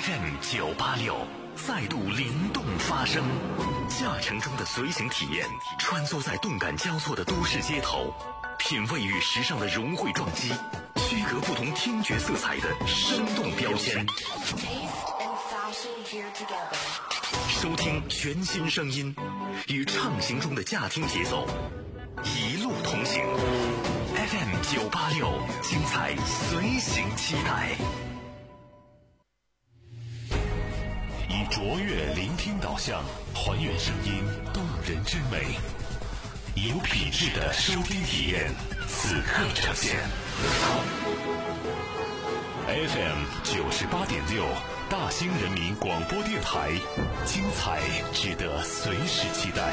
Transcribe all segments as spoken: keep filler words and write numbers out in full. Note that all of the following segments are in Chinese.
F M 九八六再度灵动发声，驾乘中的随行体验，穿梭在动感交错的都市街头，品味与时尚的融汇撞击，区隔不同听觉色彩的生动标签。收听全新声音，与畅行中的驾听节奏，一路同行。F M 九八六，精彩随行期待。以卓越聆听导向，还原声音动人之美，有品质的收听体验，此刻呈现。F M 九十八点六，大兴人民广播电台，精彩值得随时期待。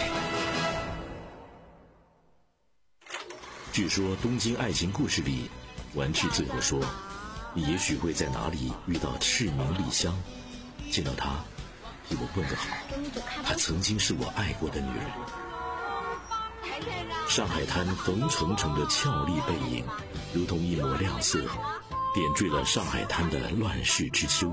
据说《东京爱情故事》里，丸治最后说：“你也许会在哪里遇到赤名莉香，见到她，替我问个好，她曾经是我爱过的女人。”上海滩冯程程的俏丽背影，如同一抹亮色，点缀了上海滩的乱世之秋。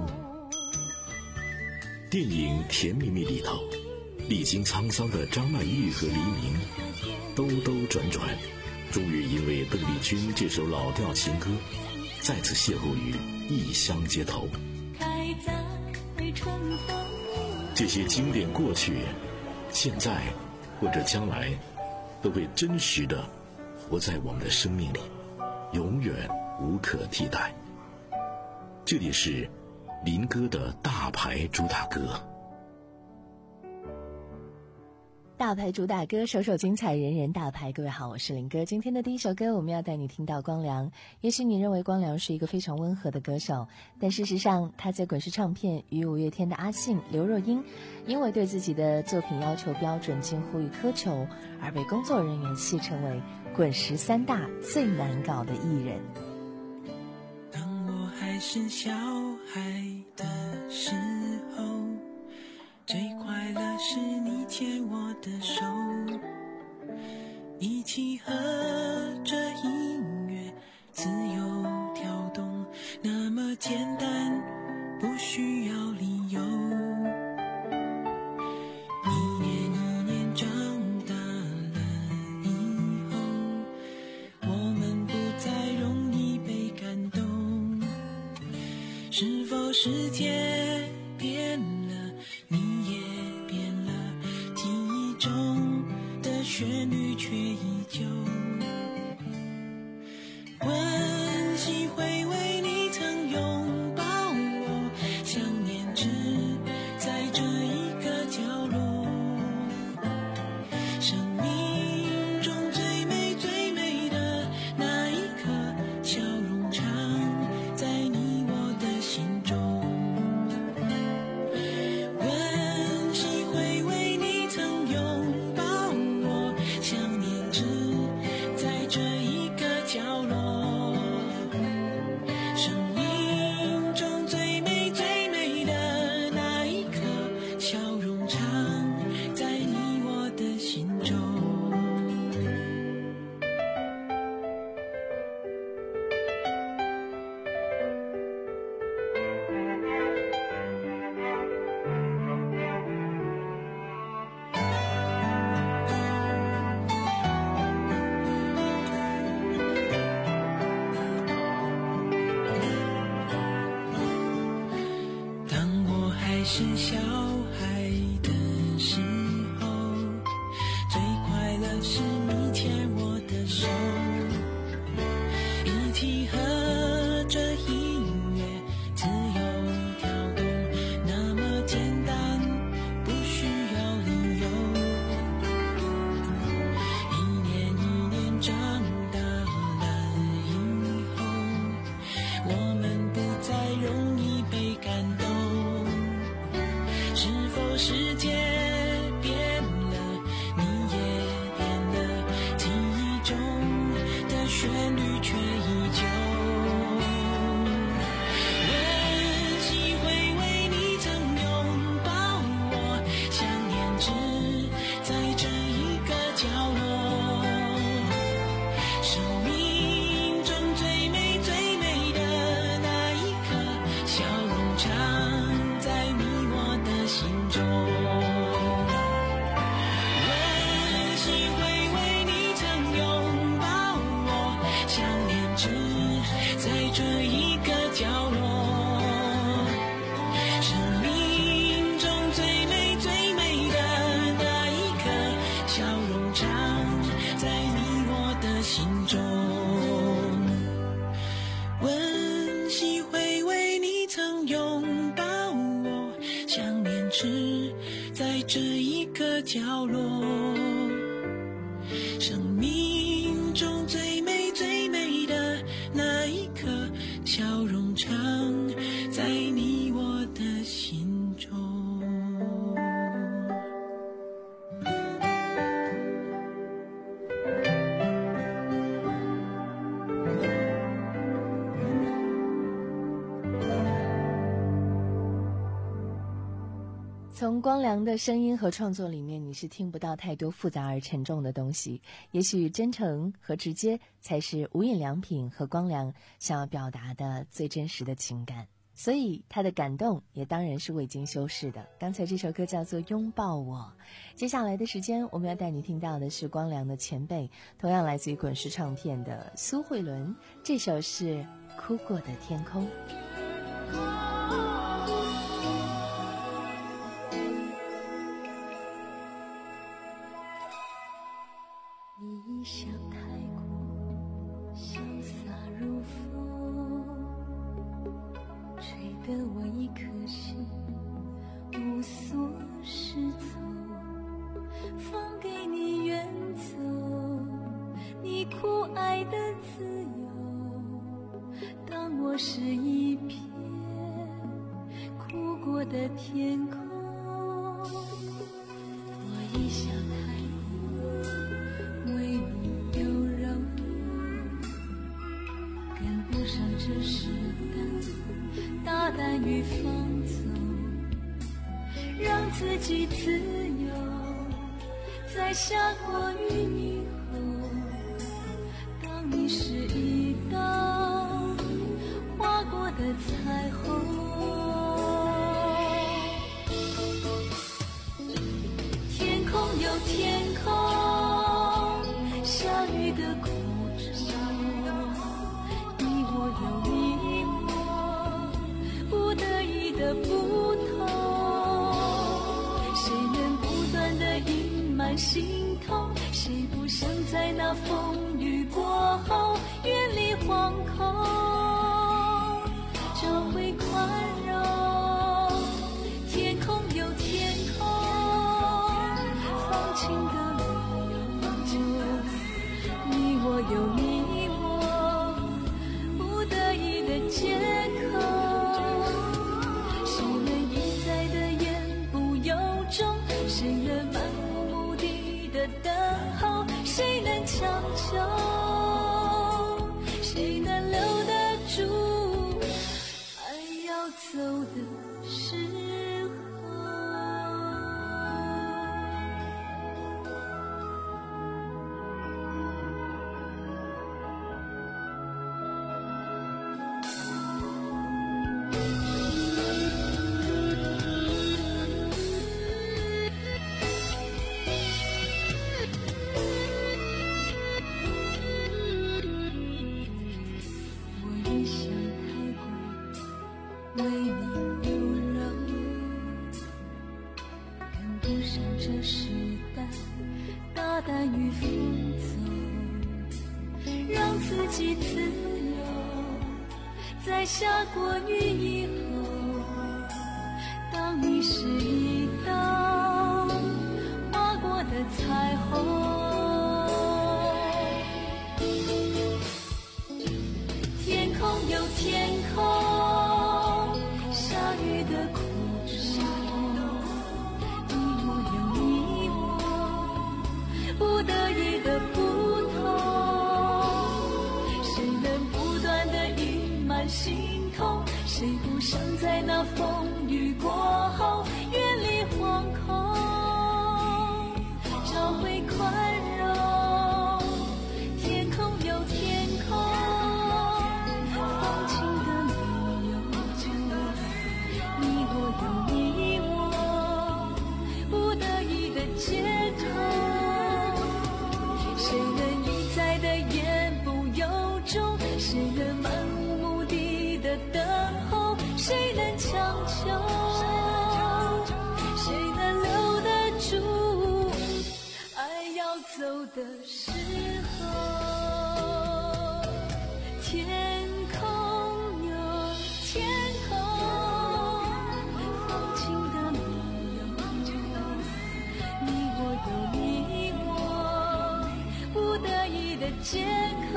电影《甜蜜蜜》里头，历经沧桑的张曼玉和黎明，兜兜转转，终于因为邓丽君这首老调情歌，再次邂逅于异乡街头。这些经典过去、现在或者将来，都会真实的活在我们的生命里，永远无可替代。这里是林哥的大牌主打歌。 大牌主打歌，首首精彩，人人大牌。各位好，我是林哥。今天的第一首歌，我们要带你听到光良。也许你认为光良是一个非常温和的歌手，但事实上他在滚石唱片与五月天的阿信、刘若英，因为对自己的作品要求标准近乎于苛求，而被工作人员戏称为滚石三大最难搞的艺人。 当我还是小孩的时候，最快乐是你牵我的手，一起和着音乐自由跳动，那么简单，不需要理由。一年一年长大了以后，我们不再容易被感动，是否世界变了，你也变了，记忆中的旋律却依旧。温习回味你曾拥抱我，想念只在这一个角落。生命中最美最美的那一刻，笑容常在你我的心中。温习回味你曾拥抱我，想念只在这一个角落。生命中最美最美的那一刻，笑容常在你我的心中。当我还是小孩的时候，最快乐是你牵我的手，一起和着音乐自由跳动，那么简单，不需要理由。一年一年长大了以后，我们不再容易被感动，是否世界变了，你也变了，记忆中的旋律却依旧。温习回味你曾拥抱我，想念只在这一个角落。生命中最美最美的那一刻，笑容常这一个角落。生命中最美最美的那一刻，笑容常在你我的心中。温习回味你曾拥抱我，想念只在这一个角落。生命中最美最美的那一刻，笑容常在你我的心中。 从光良的声音和创作里面，你是听不到太多复杂而沉重的东西。也许真诚和直接才是无印良品和光良想要表达的最真实的情感，所以他的感动也当然是未经修饰的。刚才这首歌叫做《拥抱我》，接下来的时间我们要带你听到的是光良的前辈，同样来自于滚石唱片的苏慧伦，这首是《哭过的天空》。 你像太过潇洒如风，吹得我一颗心无所适从，放给你远走，你酷爱的自由。当我是一片哭过的天空，我一想太过为你有柔，跟不上这时代大胆与放纵，让自己自由。在下过雨以后，当你是一道划过的彩虹，天空有天空下雨的苦衷，你我有你我不得已的不同，谁能不断的隐瞒心痛，谁不想在那风雨过后远离惶恐，找回宽容。天空有天空放晴的理由，你我有你我不得已的借口，谁能一再的言不由衷，谁能漫无目的的等候，谁能强求，谁能留得住爱要走的时候。我一想太过为你有柔，跟不上这时代大胆与放纵，让自己自由。在下过雨以后，当你是一道划过的彩虹，天空有天空下雨的苦衷，你我有你我不得已的不同，谁能不断的隐瞒心痛，谁不想在那风雨过后远离惶恐，找回宽容。天空有天空放晴的理由，你我有你我不得已的借口，谁能一再的言不由衷，谁能漫无目的的时候，天空有天空，放晴的没有你，我有你我，不得已的借口，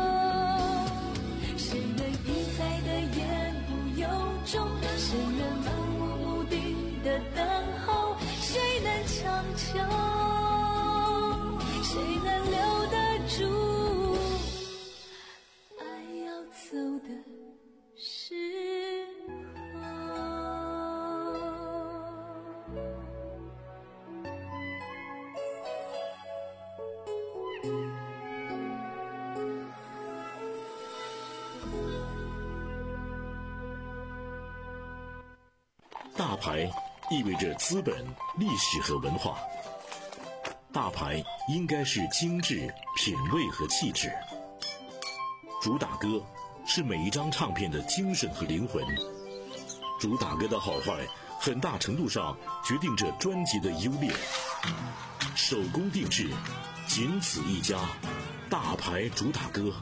谁能一再的言不由衷，谁能漫无目的的等候，谁能强求，谁能留得住爱要走的时候。 大牌意味着资本、历史和文化。大牌应该是精致、品味和气质。主打歌是每一张唱片的精神和灵魂。主打歌的好坏，很大程度上决定着专辑的优劣。手工定制，仅此一家。大牌主打歌。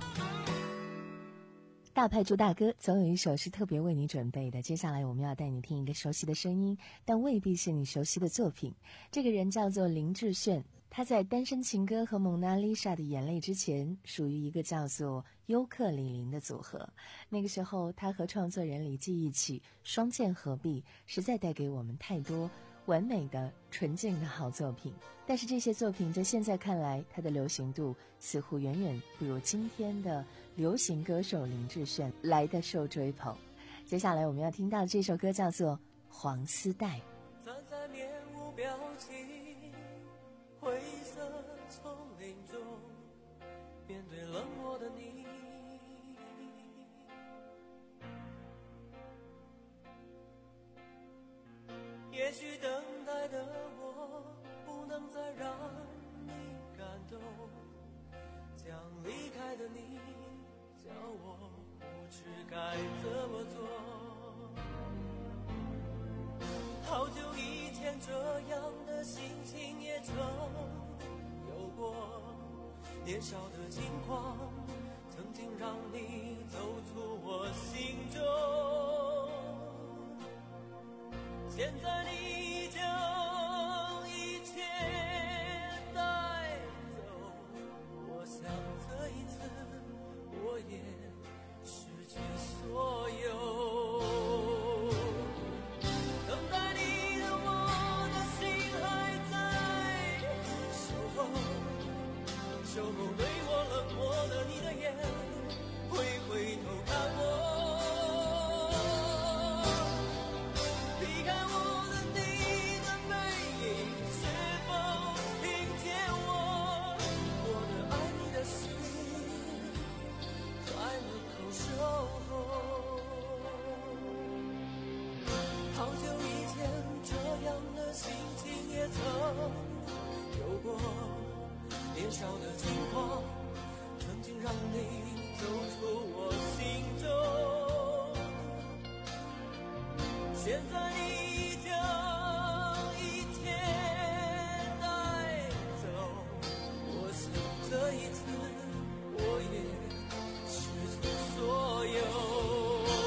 大牌主打歌总有一首是特别为你准备的，接下来我们要带你听一个熟悉的声音，但未必是你熟悉的作品。这个人叫做林志炫，他在《单身情歌》和《蒙娜丽莎的眼泪》之前属于一个叫做优客李林的组合。那个时候他和创作人李记一起双剑合璧，实在带给我们太多完美的纯净的好作品。但是这些作品在现在看来，它的流行度似乎远远不如今天的流行歌手林志炫来的受追捧。接下来我们要听到这首歌叫做《黄丝带》。 站在面无表情灰色丛林中，面对冷漠的你，也许等待的我不能再让你感动，将离开的你叫我不知该怎么做。好久以前这样的心情也曾有过，年少的轻狂曾经让你走出我心中，现在你将一切带走，我想这一次我也失去所有。等待你的我的心还在守候，守候对我冷漠的你的眼，会回头看我。好久以前这样的心情也曾有过，年少的轻狂曾经让你走出我心中，现在你将一切带走，我想这一次我也失去所有。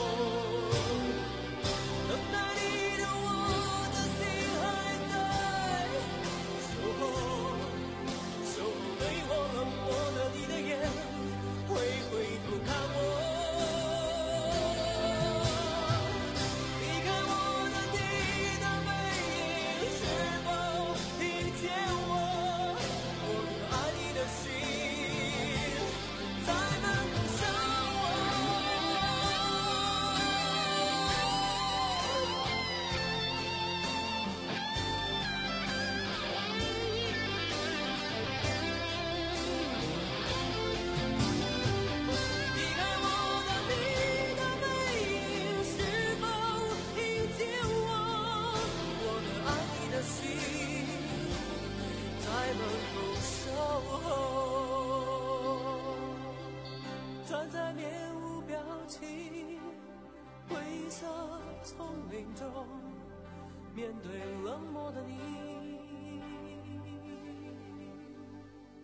站在面无表情灰色丛林中，面对冷漠的你，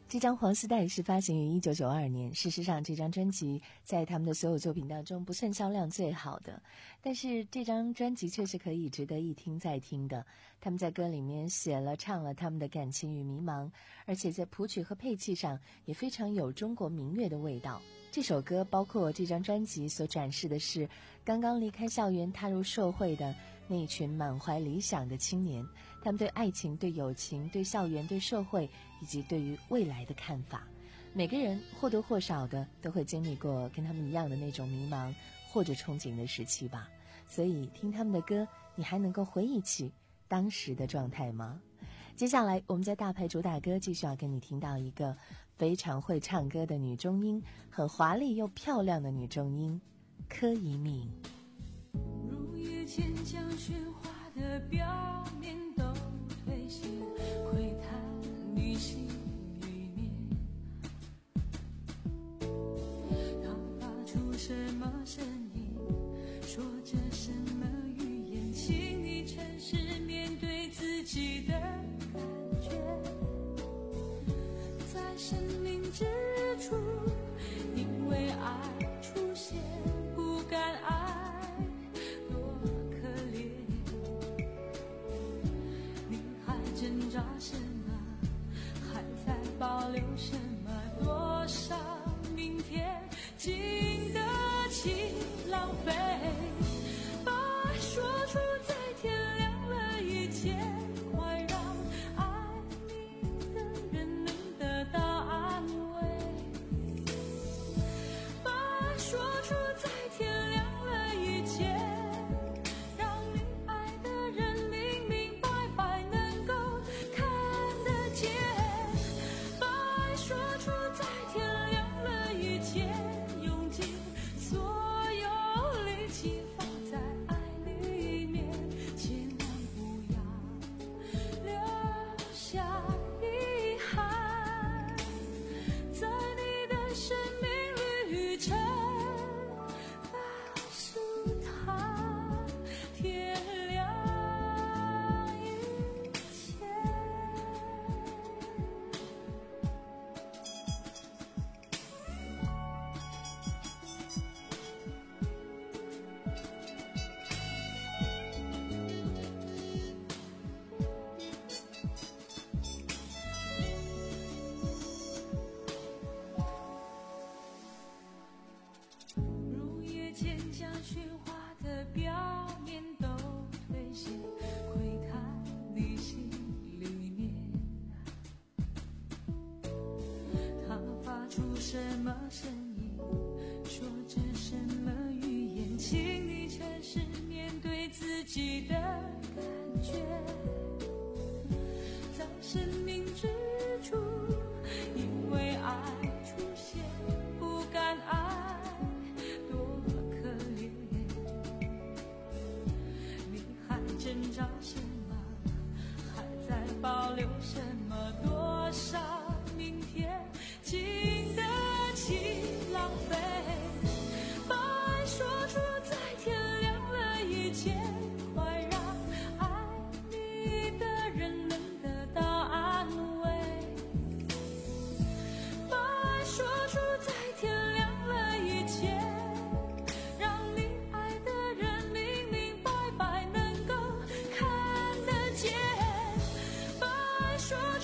这张黄丝带是发行于一九九二年，事实上这张专辑在他们的所有作品当中不算销量最好的，但是这张专辑却是可以值得一听再听的。他们在歌里面写了唱了他们的感情与迷茫，而且在谱曲和配器上也非常有中国民乐的味道。这首歌包括这张专辑所展示的是刚刚离开校园踏入社会的那一群满怀理想的青年，他们对爱情、对友情、对校园、对社会以及对于未来的看法。每个人或多或少的都会经历过跟他们一样的那种迷茫或者憧憬的时期吧，所以听他们的歌，你还能够回忆起当时的状态吗？接下来我们在大牌主打歌继续要跟你听到一个非常会唱歌的女中音，很华丽又漂亮的女中音，柯以敏。 如夜千江喧哗的表面都褪色，窥探你心里面，它发出什么声音，说着什么语言，请你诚实面对自己的感觉，在生命之初，因为爱出现，不敢爱多可怜，你还挣扎什么，还在保留什么，多少明天经得起浪费，把爱说出在天亮了以前，快让爱你的人能得到安慰，把爱说出在天亮了以前，让你爱的人明明白白能够看得见，把爱说出在天亮了以前，用尽所有力气放在爱里面，千万不要留下遗憾，在你的生命旅程，告诉他天亮以前。如夜千江喧哗的表面都褪色，窥探你心里面，它发出什么声音，说着什么语言，请你诚实面对自己的感觉，在生命之初，因为爱出现，不敢爱多可怜，你还挣扎什么，还在保留什么，多少明天经得起浪费，把爱说出在天亮了以前，快让爱你的人能得到安慰，把爱说出在天亮了以前，让你爱的人明明白白能够看得见，把爱说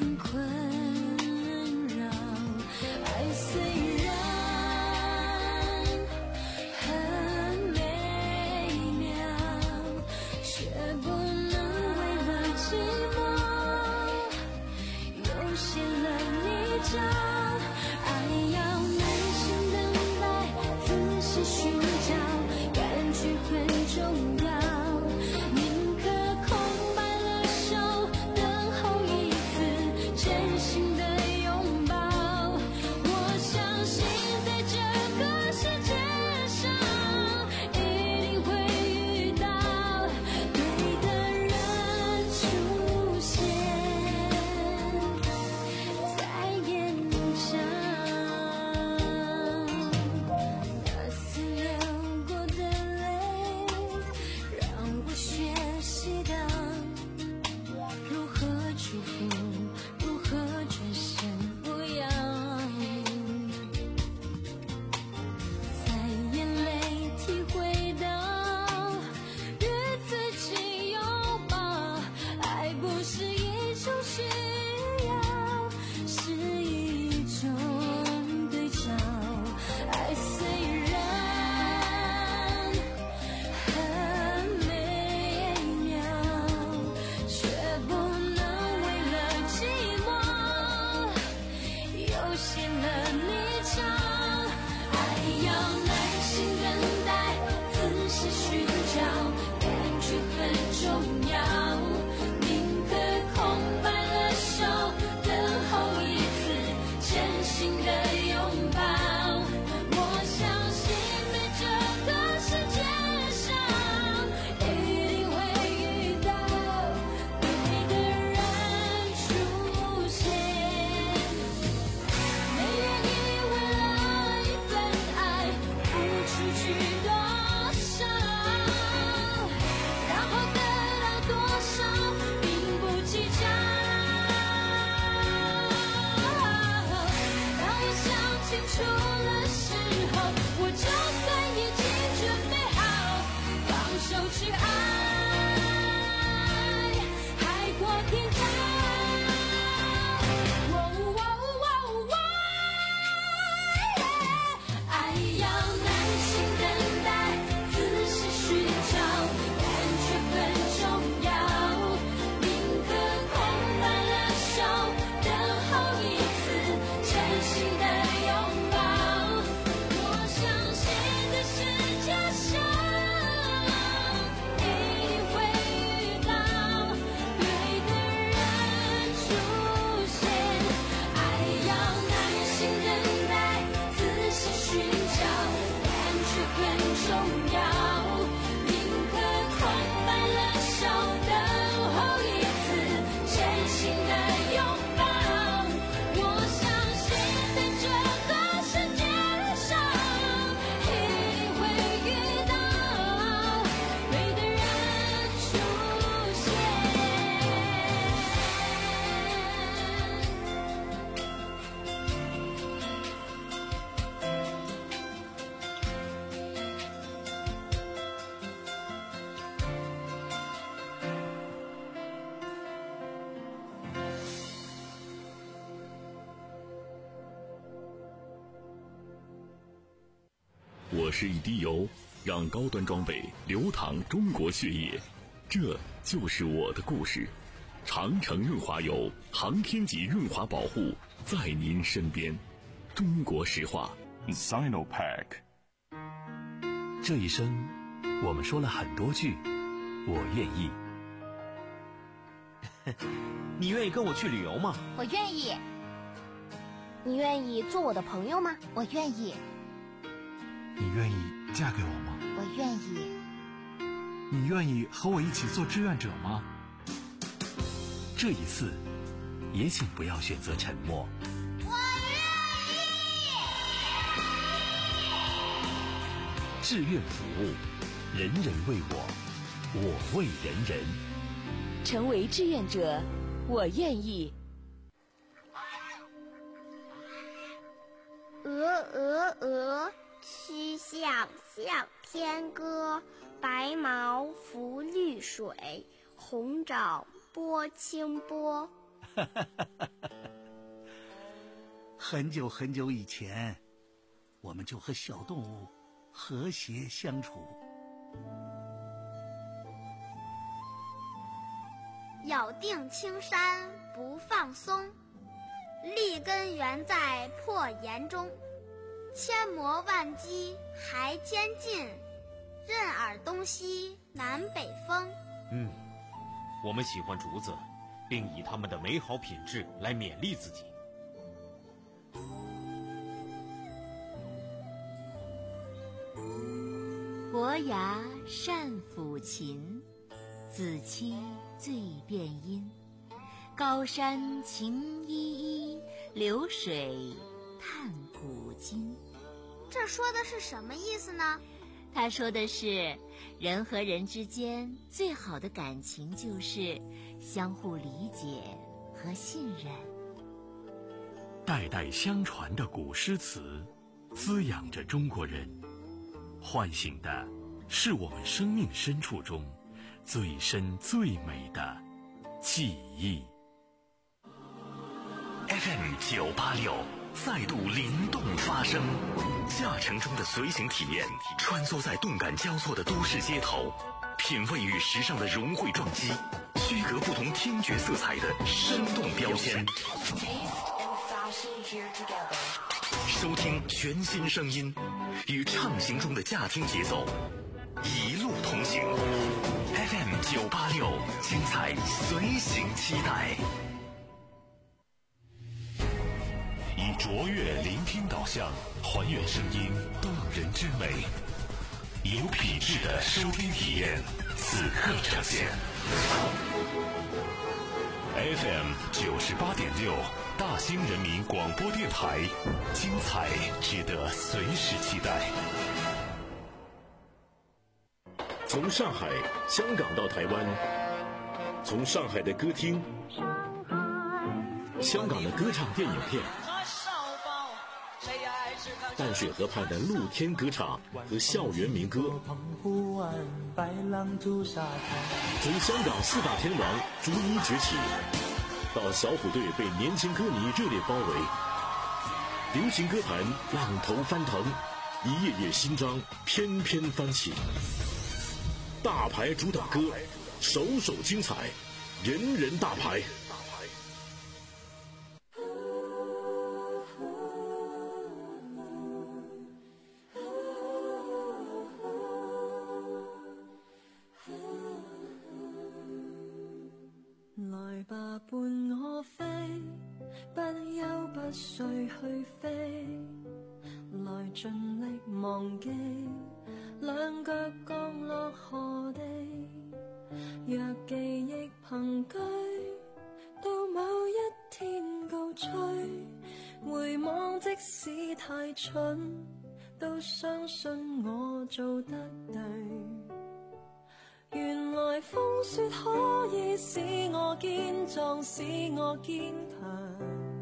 份困扰。爱虽然很美妙，却不能为了寂寞又陷了泥沼。爱要耐心等待，仔细寻找，感觉很重要。宁可空白了手，等候一次真心的拥抱。我相信在这个世界上，一定会遇到对的人出现在眼前。那次流过的泪，让我学习到如何祝福，如何转身不要。在眼泪体会到与自己拥抱，爱不是一种需要，是一种对照。爱虽然很美妙，却不能为了寂寞又陷了泥沼。爱要耐心等待，仔细寻找，感觉很重要。宁可空白了手，等候一次真心的拥抱。我相信在这个世界上，一定会遇到对的人出现。没愿意为了一份爱付出去多少，然后得到多少并不计较。当我想清楚的时候，我就算已经准备好放手去爱，海阔天长。哦哦哦哦爱要耐心等待，仔细寻找，感觉很重要。宁可空白了手，等候一次真心的拥抱。我相信这世界上一定会遇到对的人出现。爱要耐心等待，仔细寻找，感觉很重要。宁可空白了手，等候一次真心的拥抱。我相信在这个世界上，一定会遇到对的人出现。 我是一滴油，让高端装备流淌中国血液，这就是我的故事。长城润滑油，航天级润滑保护，在您身边。中国石化 Sinopec。 这一生我们说了很多句我愿意。 你愿意跟我去旅游吗？ 我愿意。你愿意做我的朋友吗？我愿意。 你愿意嫁给我吗？ 我愿意。 你愿意和我一起做志愿者吗？ 这一次也请不要选择沉默。 我愿意。 志愿服务，人人为我，我为人人。 成为志愿者，我愿意。 鹅鹅鹅，曲项向天歌。白毛浮绿水，红掌拨清波。 很久很久以前，我们就和小动物和谐相处。 咬定青山不放松，立根原在破岩中。千磨万击还坚劲，任尔东西南北风。 嗯，我们喜欢竹子，并以它们的美好品质来勉励自己。 伯牙善抚琴，子期最辨音。高山晴依依，流水叹古今。 这说的是什么意思呢？ 他说的是，人和人之间最好的感情就是相互理解和信任。 代代相传的古诗词，滋养着中国人，唤醒的是我们生命深处中最深最美的记忆。 F M 九八六再度灵动发声，驾乘中的随行体验，穿梭在动感交错的都市街头，品味与时尚的融汇撞击，区隔不同听觉色彩的生动标签。收听全新声音，与畅行中的驾听节奏，一路同行。F M 九八六，精彩随行期待。 以卓越聆听导向，还原声音动人之美，有品质的收听体验，此刻呈现。F M 九十八点六，大兴人民广播电台，精彩值得随时期待。从上海、香港到台湾，从上海的歌厅、香港的歌唱电影片，淡水河畔的露天歌唱和校园民歌，从香港四大天王逐一崛起，到小虎队被年轻歌迷热烈包围，流行歌坛浪头翻腾，一页页新章翩翩翻起。大牌主打歌，首首精彩，人人大牌。 來吧，伴我飛，不休不睡去飛，來盡力忘記兩腳降落何地。若記憶憑據，到某一天告吹，回望即使太蠢，都相信我做得對。原來風雪可以使我堅壯，使我堅強。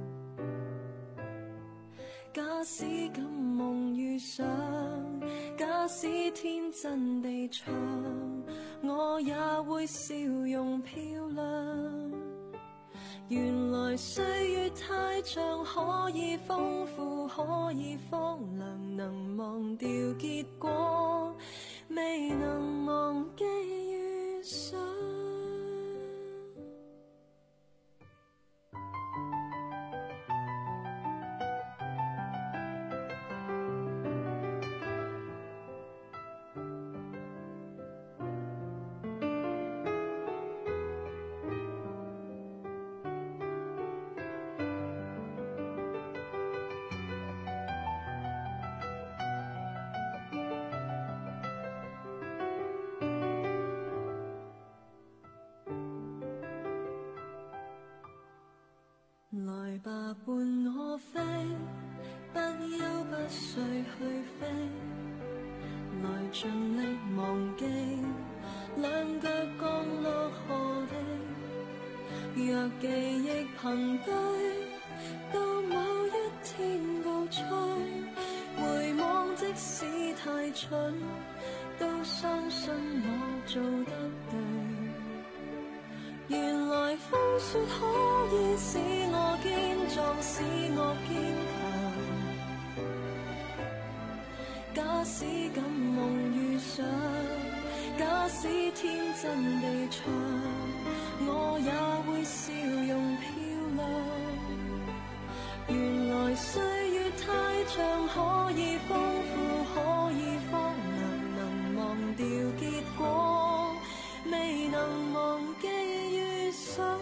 假使敢夢遇上，假使天真地唱，我也會笑容漂亮。原來歲月太長，可以豐富，可以荒涼，能忘掉結果，未能忘記遇上。來吧，伴我飛，不休不睡去飛，來盡力忘記兩腳降落何地。若記憶憑據，到某一天告吹，回望即使太蠢，都相信我做得對。原來風雪可以使我堅壯使我堅強。假使敢夢遇上，假使天真地唱，我也會笑容漂亮。原來歲月太長，可以豐富，可以荒涼，能忘掉結果，未能忘記遇上。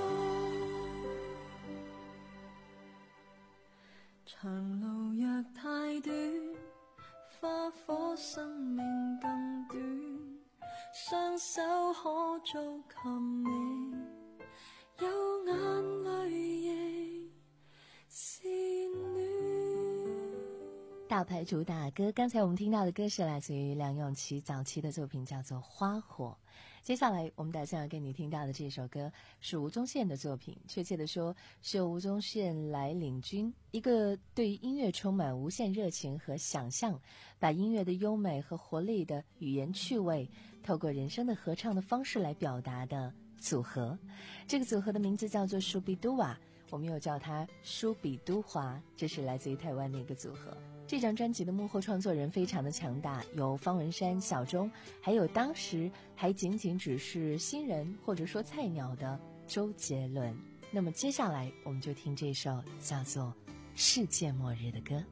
長路若太短，花火生命更短，雙手可做琴尾，有眼淚亦是暖。 大牌主打歌，刚才我们听到的歌是来自于梁咏琪早期的作品，叫做《花火》。接下来我们打算要给你听到的这首歌是吴宗宪的作品，确切的说是由吴宗宪来领军，一个对音乐充满无限热情和想象，把音乐的优美和活力的语言趣味透过人声的合唱的方式来表达的组合。这个组合的名字叫做舒比都瓦，我们又叫它舒比都华，这是来自于台湾的一个组合。这张专辑的幕后创作人非常的强大，有方文山、小钟，还有当时还仅仅只是新人或者说菜鸟的周杰伦。那么接下来我们就听这首叫做《世界末日》的歌。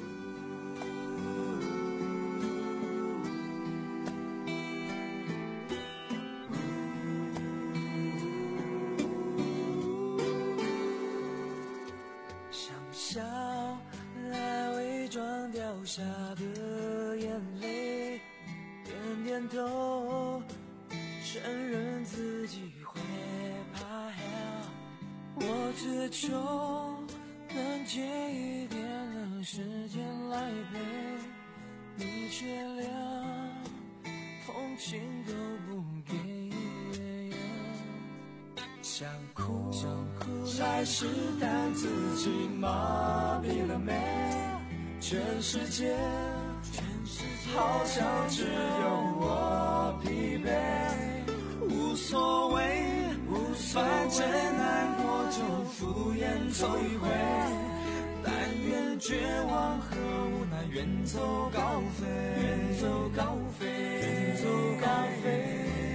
掉下的眼泪，点点头，承认自己会怕。我只求能借一点的时间来陪你，却连同情都不给。想哭想哭来试探自己麻痹了没？全世界，全世界好像只有我疲惫，无所谓，无所谓，反正难过就敷衍走一回，但愿绝望和无奈远走高飞，远走高飞，远走高飞。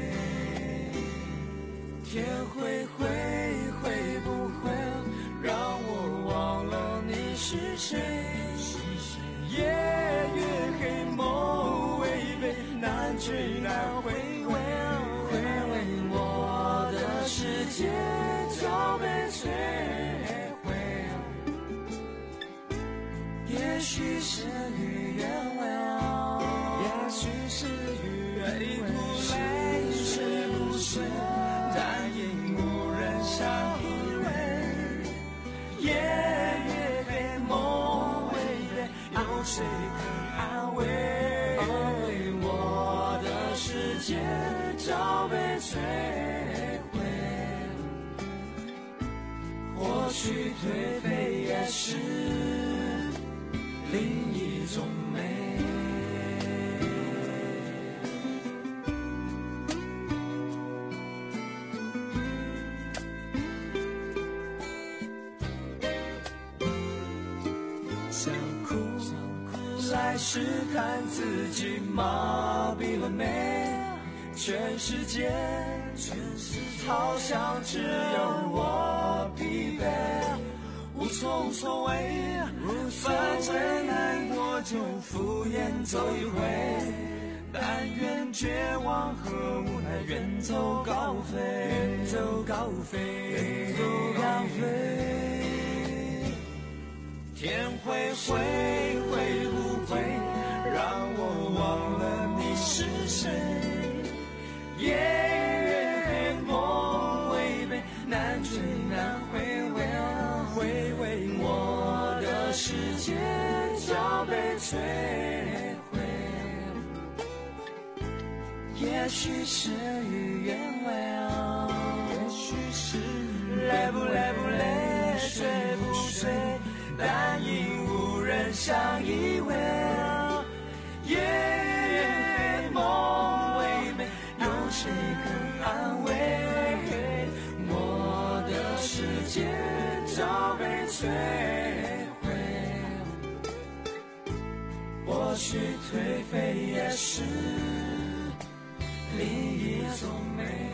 天会灰，会不会让我忘了你是谁？夜越黑，梦微微，难追难回味，回味我的世界就被摧毁。也许是与愿违，也许是与愿违，泪是不是但因无人相依偎。夜越黑，梦微微，有谁肯安慰？我的世界早被摧毁。或许颓废也是另一种美。想哭来试探自己麻痹了没？全世界，全世界好像只有我疲惫，无所无所谓，反正难过就敷衍走一回，但愿绝望和无奈远走高飞，远走高飞，远走高飞。天会灰，会不会让我忘了你是谁？夜越黑，梦微微，难追难回味，回味我的世界早被摧毁。也许是与愿违，也许是累不累不累，睡不睡，但因无人相依偎。夜越梦微微，有谁肯安慰？我的世界早被人摧毁，或许颓废也是另一种美。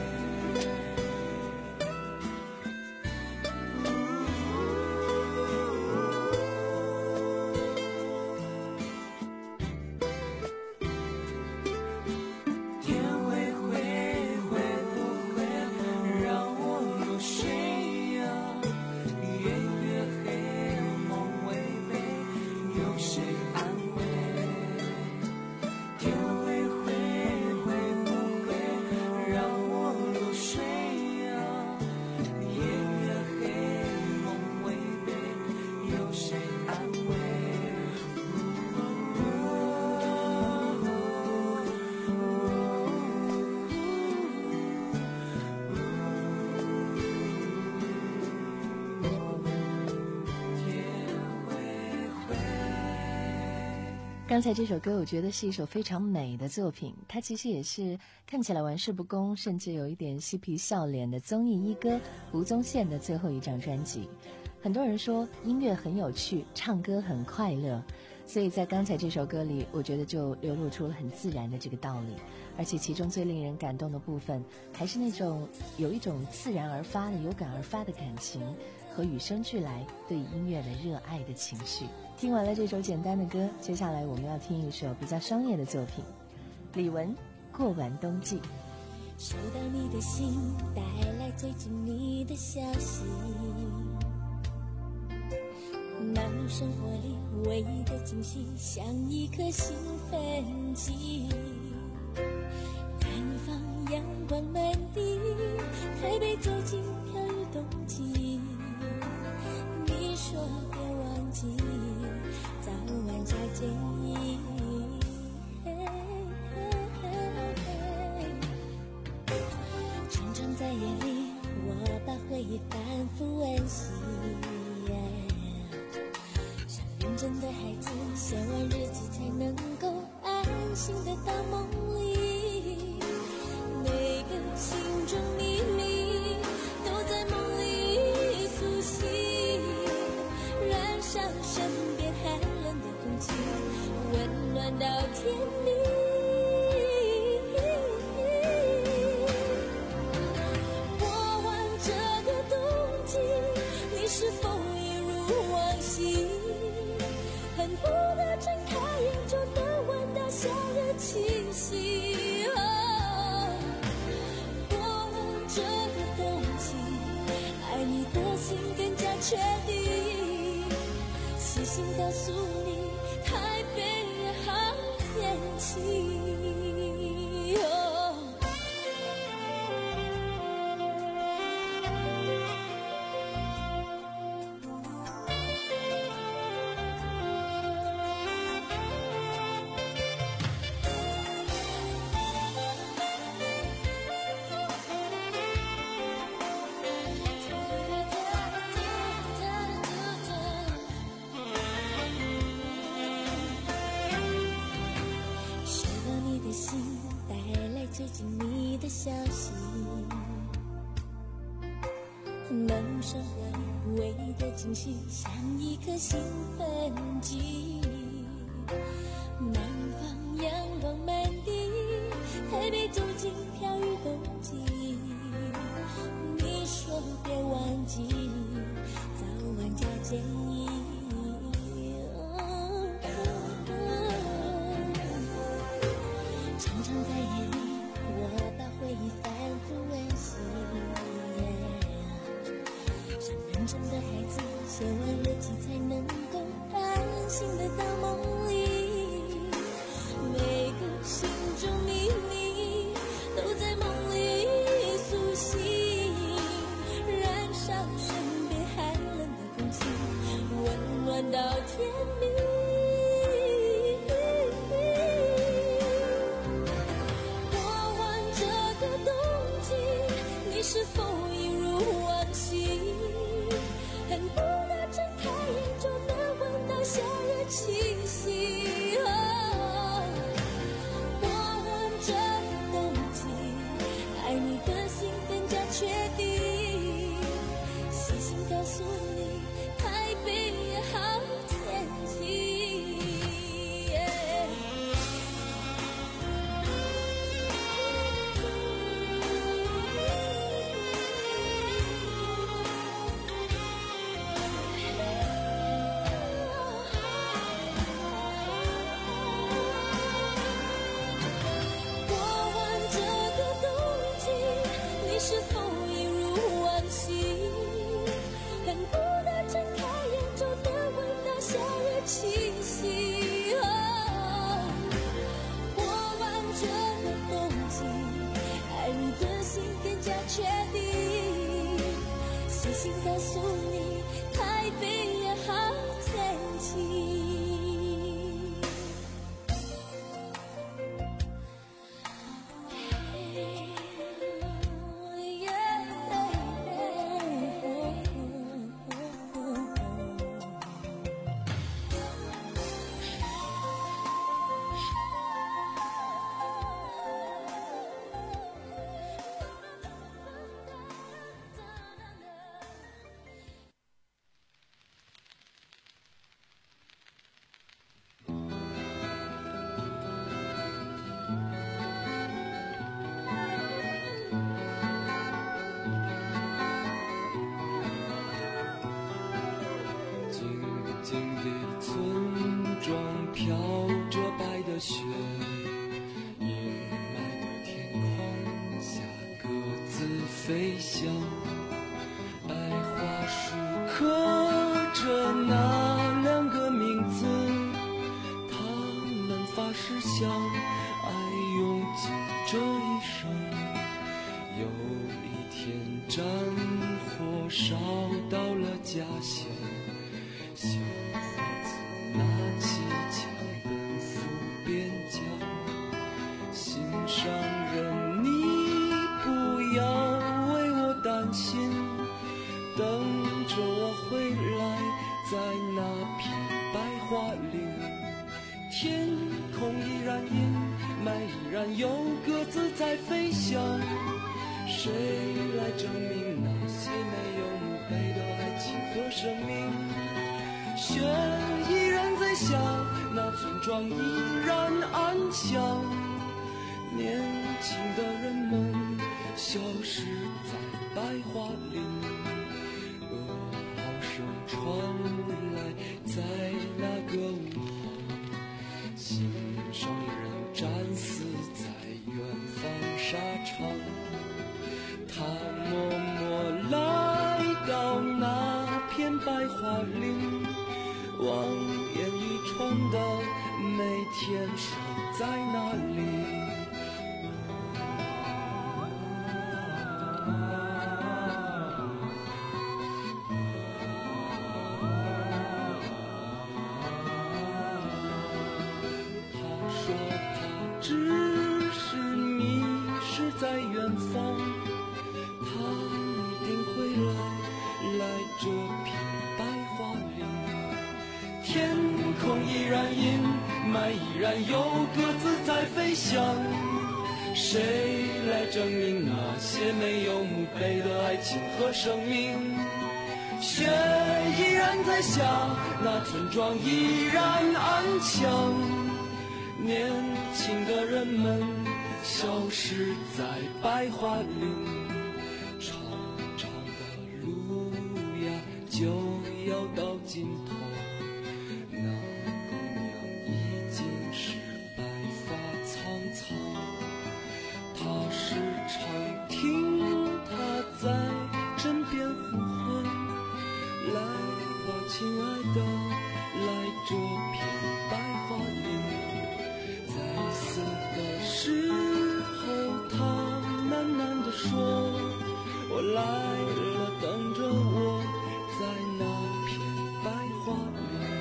刚才这首歌我觉得是一首非常美的作品，它其实也是看起来玩世不恭，甚至有一点嬉皮笑脸的综艺一哥吴宗宪的最后一张专辑。很多人说音乐很有趣，唱歌很快乐，所以在刚才这首歌里，我觉得就流露出了很自然的这个道理。而且其中最令人感动的部分，还是那种有一种自然而发的、有感而发的感情和与生俱来对音乐的热爱的情绪。听完了这首简单的歌，接下来我们要听一首比较商业的作品，李玟《过完冬季》。 收到你的信，带来最近你的消息，忙碌生活里唯一的惊喜，像一颗兴奋剂，南方阳光满地，台北走进飘雨冬季，你说别忘记早晚加建议，常常在夜里我把回忆反复温习，像认真的孩子写完日记才能够安心的到梦里，每个心中秘密都在梦里苏醒，燃烧身边寒冷的空气，温暖到天明。过完这个冬季，你是否一如往昔，恨不得睁开眼就能闻到夏日气息。哦，过完这个冬季，爱你的心更加确定，细心告诉你台北好天气。最近你的消息，忙碌生活里唯一的惊喜，像一颗兴奋剂，南方阳光满地，台北走进飘雨冬季，你说别忘记早晚加建议，常常在夜里我把回忆反复温习，像认真的孩子写完日记才能够安心的到梦里，每个心中秘密都在梦里苏醒，燃烧身边寒冷的空气，温暖到天明。是否一如往昔，恨不得睁开眼就能闻到夏日气息。哦，过完这个冬季，爱你的心更加确定，细心告诉你气息。哦，过完这个冬季，爱你的心更加确定。写信告诉你，台北也好天气。 雪，阴霾的天空下各自飞翔，白桦树刻着那两个名字，他们发誓相爱用尽这一生。有一天战火烧到了家乡，小伙子拿起枪奔赴边疆。心上人，你不要为我担心，等着我回来，在那片白桦林，天空依然阴霾，依然有鸽子在飞翔。谁来证明那些没有墓碑的爱情和生命？雪依然在下，那村庄依然安详，年轻的人们消失在白桦林，噩耗声传来，在那个午后，心上人战死在远方沙场。他默默来到那片白桦林，望眼欲穿的每天守在那里。他说他只是迷失在远方，他一定会来，来这片白桦林。天空依然阴霾，依然有鸽子在飞翔。谁来证明那些没有墓碑的爱情和生命？雪依然在下，那村庄依然安详。年轻的人们消失在白桦林，长长的路呀就要到尽头，那姑娘已经是白发苍苍。她时常听她在枕边呼唤，来吧亲爱的，来这片白桦林。在死的时候他喃喃地说，我来了，等着我，在那片白桦林。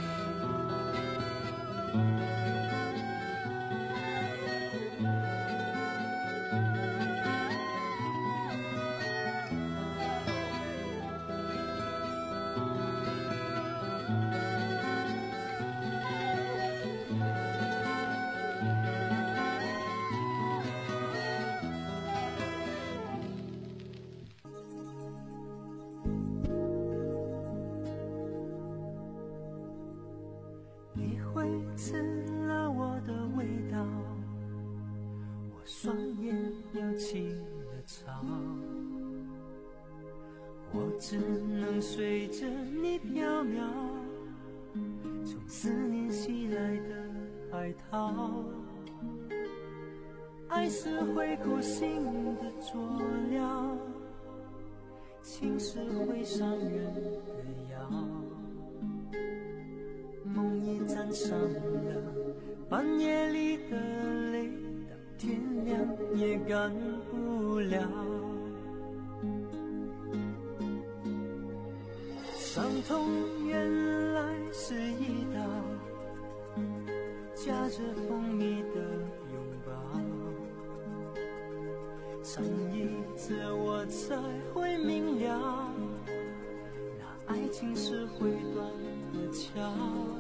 你会吃了我的味道，我双眼又起了潮，我只能随着你飘渺，从思念袭来的海涛。爱是会勾心的佐料，情是会伤人的药。梦暗夜里的泪，到天亮也干不了。伤痛原来是一道夹着蜂蜜的拥抱，尝一次我才会明了，那爱情是会断的桥，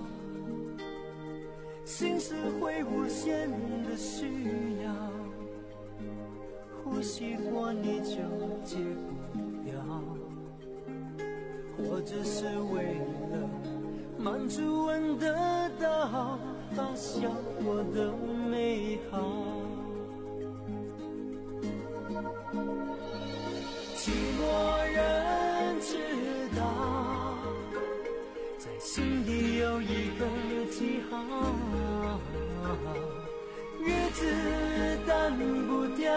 心是会无限的需要，呼吸过你就戒不掉，或者是为了满足闻得到发酵过的美好。寂寞人知道，在心底有一个记号，日子淡不掉，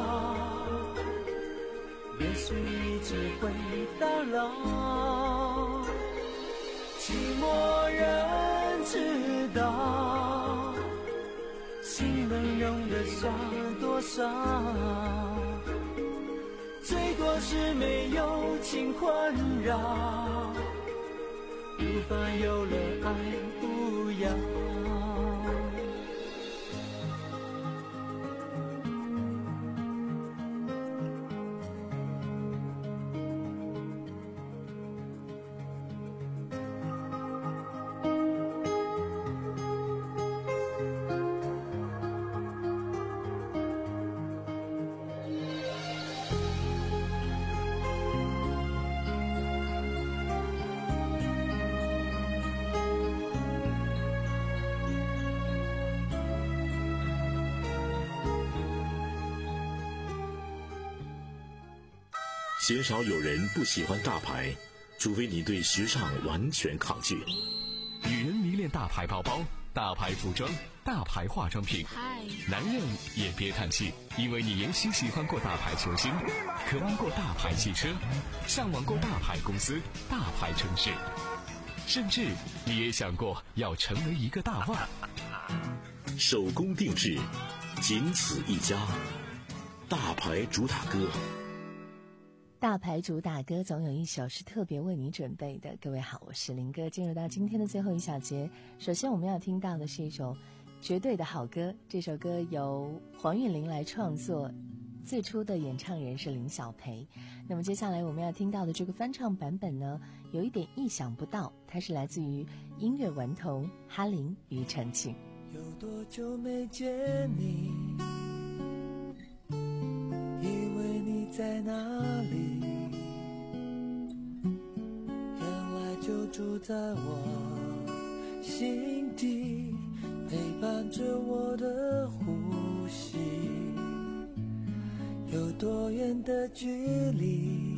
也许一直会到老。寂寞人知道，心能容得下多少，最多是没有情困扰，无法有了爱不要。 鲜少有人不喜欢大牌，除非你对时尚完全抗拒。 女人迷恋大牌包包、大牌服装、大牌化妆品，男人也别叹气，因为你也许喜欢过大牌球星，渴望过大牌汽车，向往过大牌公司、大牌城市，甚至你也想过要成为一个大腕。 手工定制，仅此一家，大牌主打歌。 大牌主打歌总有一首是特别为你准备的。各位好，我是林哥。进入到今天的最后一小节，首先我们要听到的是一首绝对的好歌，这首歌由黄韵玲来创作，最初的演唱人是林小培。那么接下来我们要听到的这个翻唱版本呢，有一点意想不到，它是来自于音乐顽童哈林庾澄庆。 有多久没见你，以为你在哪里，原来就住在我心底，陪伴着我的呼吸。有多远的距离，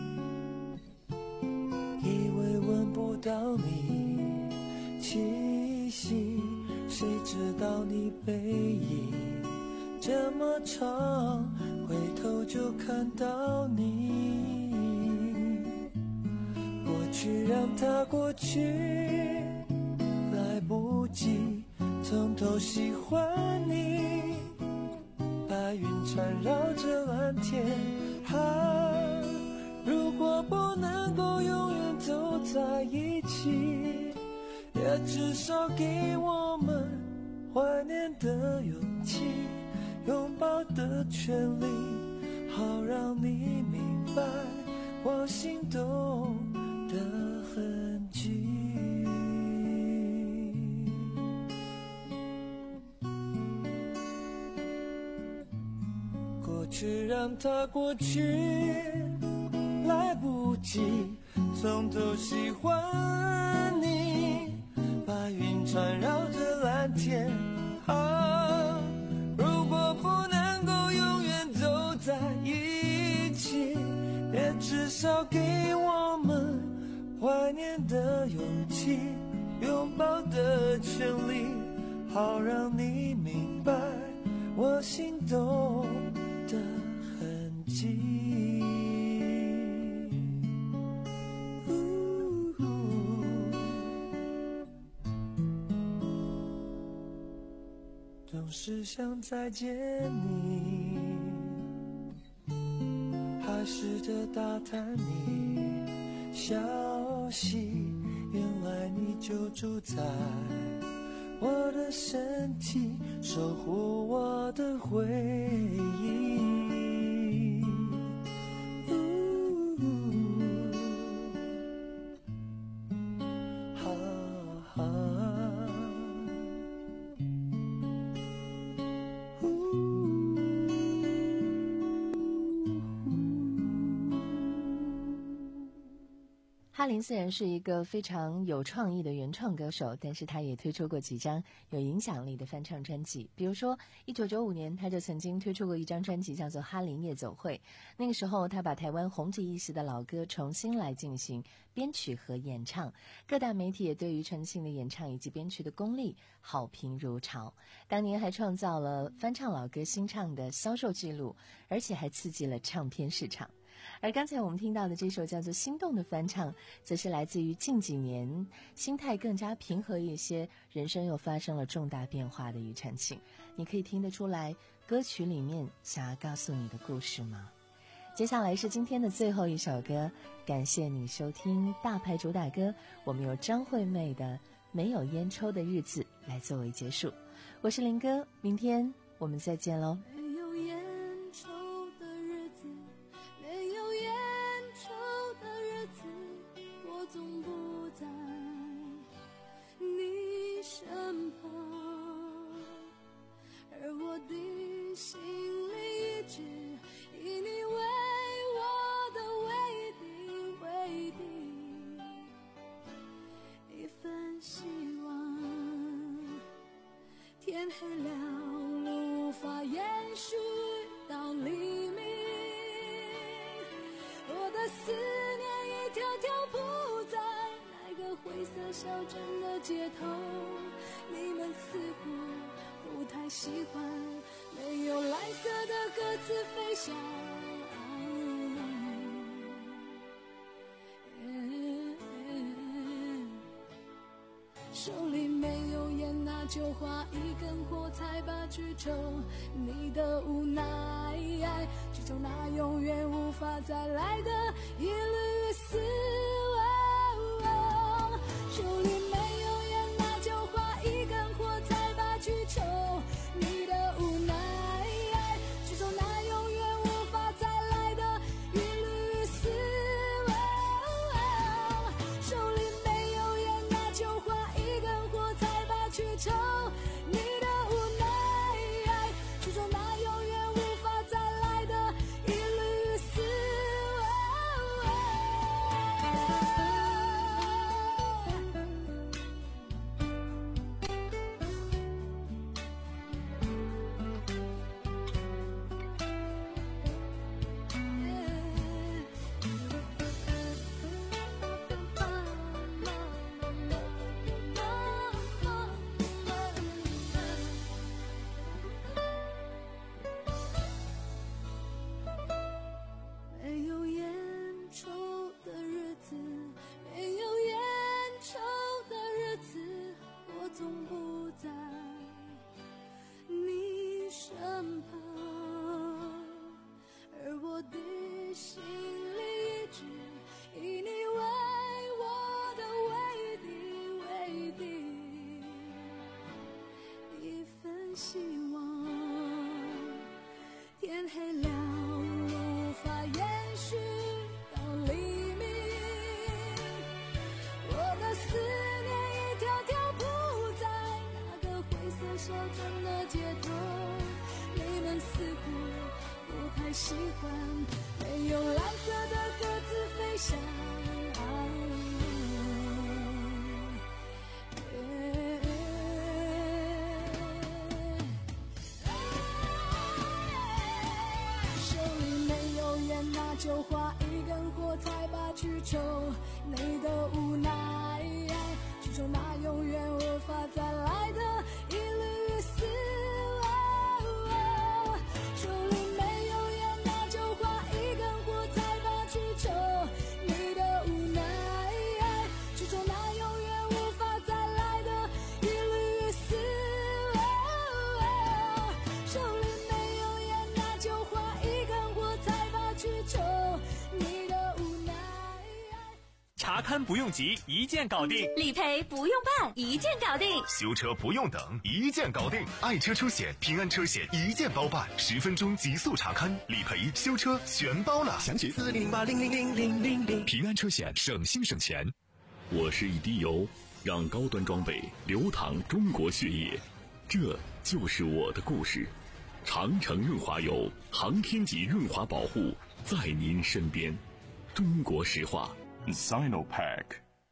以为闻不到你气息，谁知道你背影这么长，回头就看到你。过去让它过去，来不及从头喜欢你。白云缠绕着蓝天，啊，如果不能够永远走在一起，也至少给我们怀念的勇气，拥抱的权利，好让你明白我心动的痕迹。过去让它过去，来不及从头喜欢你。白云缠绕着蓝天，啊，如果不能够永远走在一起，也至少给我们怀念的勇气，拥抱的权利，好让你明白我心动的痕迹。 是想再见你，还试着打探你消息，原来你就住在我的身体，守护我的回忆。 哈林虽然是一个非常有创意的原创歌手，但是他也推出过几张有影响力的翻唱专辑。比如说一九九五年他就曾经推出过一张专辑叫做《哈林夜总会》，那个时候他把台湾红极一时的老歌重新来进行编曲和演唱，各大媒体也对于陈信的演唱以及编曲的功力好评如潮，当年还创造了翻唱老歌新唱的销售记录，而且还刺激了唱片市场。而刚才我们听到的这首叫做《心动》的翻唱，则是来自于近几年心态更加平和一些，人生又发生了重大变化的庾澄庆。你可以听得出来歌曲里面想要告诉你的故事吗？接下来是今天的最后一首歌，感谢你收听大牌主打歌，我们由张惠妹的《没有烟抽的日子》来作为结束。我是林哥，明天我们再见喽。 没有烟抽的日子，没有烟抽的日子，我总不在你身旁，而我的心里一直以你为我的唯一唯一一份希望。天黑了，路无法延续到黎明，我的思念一条条铺在那个灰色小镇的街头，你们似乎不太喜欢没有蓝色的鸽子飞翔，手里没有烟，那就划一根火柴吧去抽，你的无奈去抽那永远无法再来的一缕死亡。手里没有烟，那就划一根火柴吧去抽，你的无奈去抽那永远无法再来的一缕死亡。手里没有烟，那就划一根火柴吧去抽，你的无奈去抽那永远无法再来的一缕死亡。没有烟抽的日子，没有烟抽的日子，我总不在你身旁，而我的心里一直以你为我的唯一唯一一份希望。天黑了，无法延续到黎明，我的思念一条条铺在那个灰色小镇的街头，你们似乎不太喜欢没有蓝色的鸽子飞翔，那就划一根火柴吧去抽，你的无奈去抽那永远无法再来的一缕死亡。手里没有烟，那就划一根火柴吧去抽，你的无奈去抽那永远无法再来的一缕死亡。 查看不用急，一键搞定； 理赔不用办，一键搞定； 修车不用等，一键搞定。爱车车险、平安车险一键包办，十分钟极速查看，理赔、修车全包了。 详情四零零八零零零零零零。 平安车险，省心省钱。 我是一滴油，让高端装备流淌中国血液，这就是我的故事。长城润滑油，航天级润滑保护，在您身边。中国石化 Sinopac。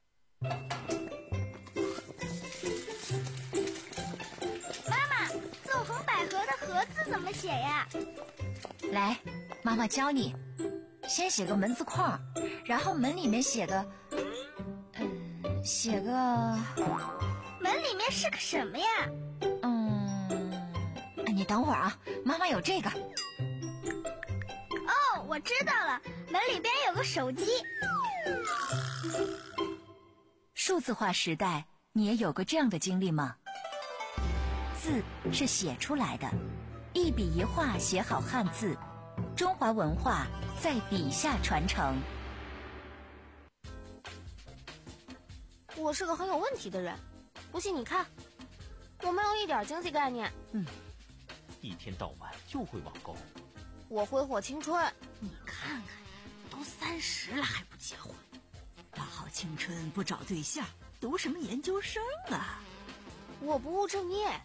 妈妈，纵横捭阖的阖字怎么写呀？ 来，妈妈教你，先写个门字框，然后门里面写个嗯写个门里面是个什么呀？ 嗯你等会儿啊，妈妈有这个。 哦，我知道了，门里边有个手机。 数字化时代，你也有过这样的经历吗？字是写出来的，一笔一画写好汉字，中华文化在笔下传承。 我是个很有问题的人，不信你看，我没有一点经济概念。 嗯，一天到晚就会网购。 我挥霍青春。 你看看，都三十了还不结婚，大好青春不找对象，读什么研究生啊？ 我不务正业。